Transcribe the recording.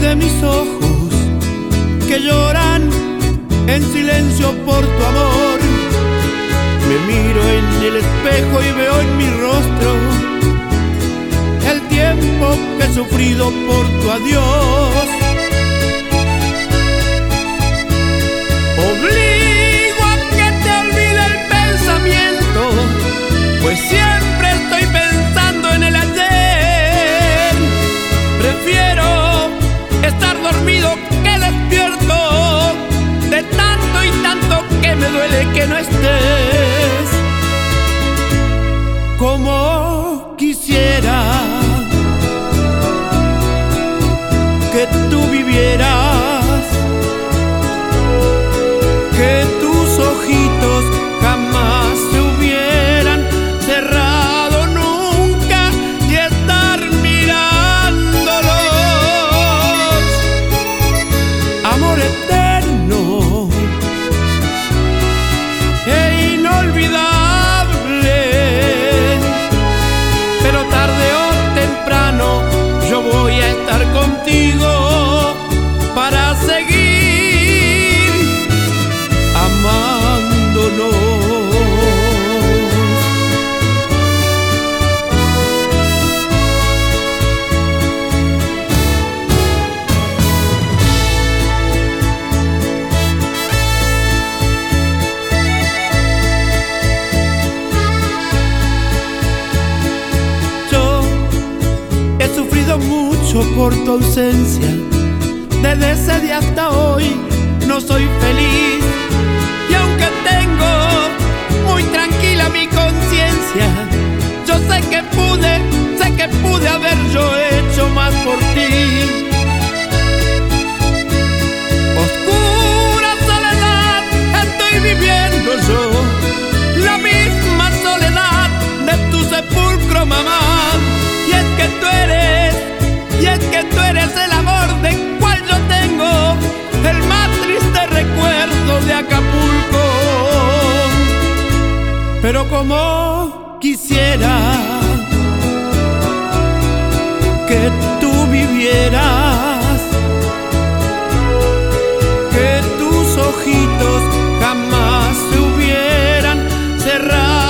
de mis ojos que lloran en silencio por tu amor. Me miro en el espejo y veo en mi rostro el tiempo que he sufrido por tu adiós. Obligo a que te olvide el pensamiento, pues siempre estoy pensando en el ayer. Prefiero estar dormido que despierto, de tanto y tanto que me duele que no estés. Como quisiera que tú vivieras, que tus ojitos jamás se hubieran cerrado nunca y estar mirándolos. Amor eterno e inolvidable, pero tarde o temprano yo voy a estar contigo para seguir amándonos. Yo he sufrido mucho por tu ausencia, desde ese día hasta hoy no soy feliz. Y aunque tengo muy tranquila mi conciencia, yo sé que pude haber yo hecho más por ti. Oscura soledad estoy viviendo yo, la misma soledad de tu sepulcro, mamá. Y es que tú eres el amor de cual yo tengo el más triste recuerdo de Acapulco. Pero como quisiera que tú vivieras, que tus ojitos jamás se hubieran cerrado